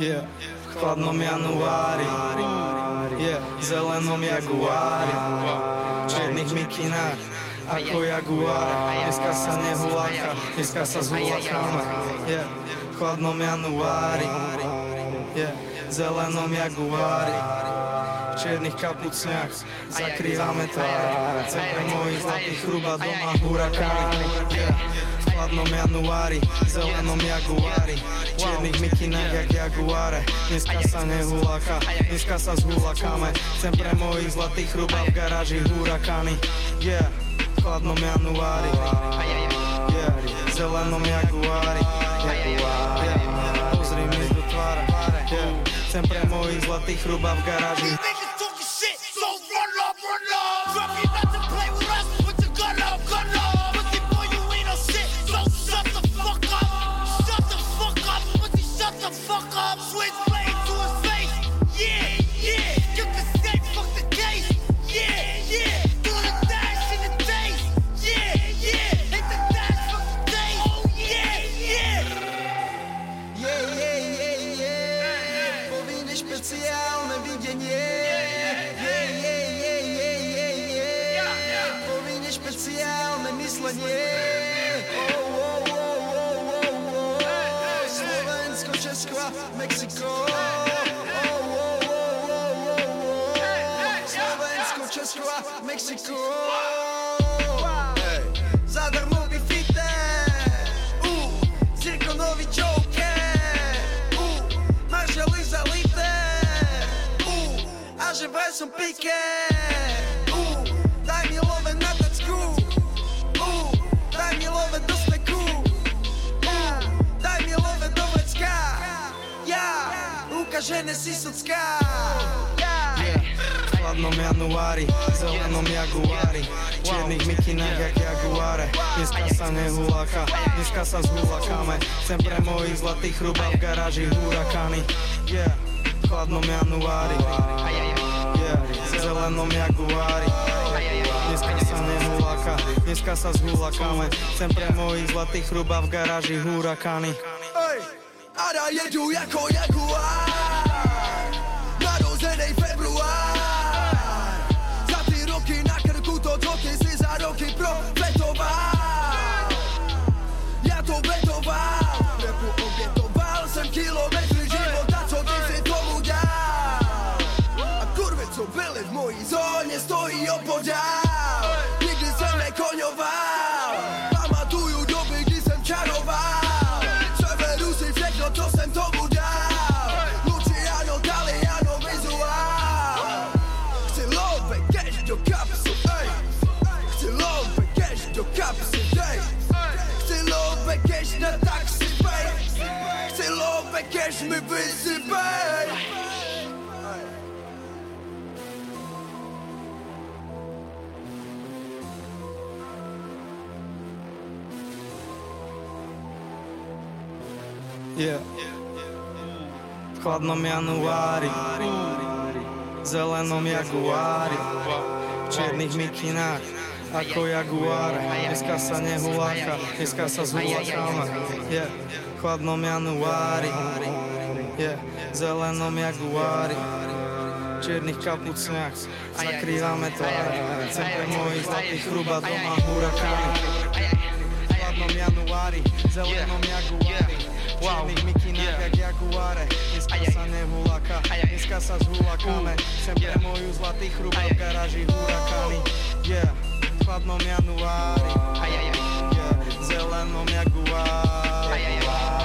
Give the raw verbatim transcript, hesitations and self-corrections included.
Yeah, v chladnom januári, yeah, v zelenom jaguári, v čiernych mikinách, ako jaguár. Dneska sa nehuláka, dneska sa zhulákame. Yeah, v chladnom januári, yeah, v zelenom jaguári, v čiernych kapucniach zakrývame tvár. Centre mojich zlatých chruba doma hurakány. Yeah, v chladnom januári, v zelenom jaguári, v čiernych mikinách jak jaguáre. Dneska sa nehuláka, dneska sa zhulákame. Chcem pre mojich zlatých chruba v garáži hurakány. Yeah, v chladnom januári, yeah, v zelenom jaguári, yeah, pozri mi do tvára, yeah. Chcem pre mojich zlatých chruba v garáži. Špeciálne videnie, yeah, yeah, yeah, yeah, yeah, yeah. Povinne špeciálne myslenie, oh, oh, oh, oh, oh, oh. Slovensko, Česko a Mexiko, oh, oh, oh, oh, oh, oh. Slovensko, Česko a Mexiko, hey. Zadarmo bifite, uh, zirkonový joker, uh, maršali zalité, že vraj som píke, uh, daj mi love na tacku, uh, daj mi love do steku, uh, daj mi love do vecka, ja, ukážené si socka, yeah. V chladnom januári, v zelenom jaguári, v čiernych mikinách jak jaguáre. Dneska sa nehuláka, dneska sa zhulákame. Chcem pre mojich zlatých chruba v garáži hurakány. Yeah, v chladnom januári, v zelenom jaguári, dneska sa nehuláka, dneska sa zhulákame. Chcem pre mojich zlatých chruba v garáži hurakány. Ej, Ara jedu jako jaguár, narozenej február. Za ty roky na krku to, čo ty si za roky profetoval. Ja to vetoval, repu obětoval jsem kilometry života, co ty si tomu dal. A kurve, co byli v mojí zóně, stojí opodál. Nikdy jsem nekoňoval, pamatuju doby, kdy jsem čaroval. Severu si všechno, co jsem tomu dal. Luciano, Daliano, vizuál. Chci love cash do kapsy, ej. Chci love cash do kapsy, ej. Chci love cash na taxi, ej. Chci love cash mi vysypej. Yeah. V chladnom januári, v zelenom jaguári, v čiernych mikinách, ako jaguáre. Dneska sa nehuláka, dneska sa zhulákame. Yeah. V chladnom januári, yeah, v zelenom jaguári, v čiernych kapucniach zakrývame tvár. Chcem pre mojich zlatých chruba doma hurakány. V chladnom januári, v zelenom jaguári, v čiernych mikinách jak jaguáre. Dneska sa nehuláka, dneska sa zhulákame. Chcem pre moju zlatých chruba v garáži hurakány. Yeah, v chladnom januári, yeah, v zelenom jaguári.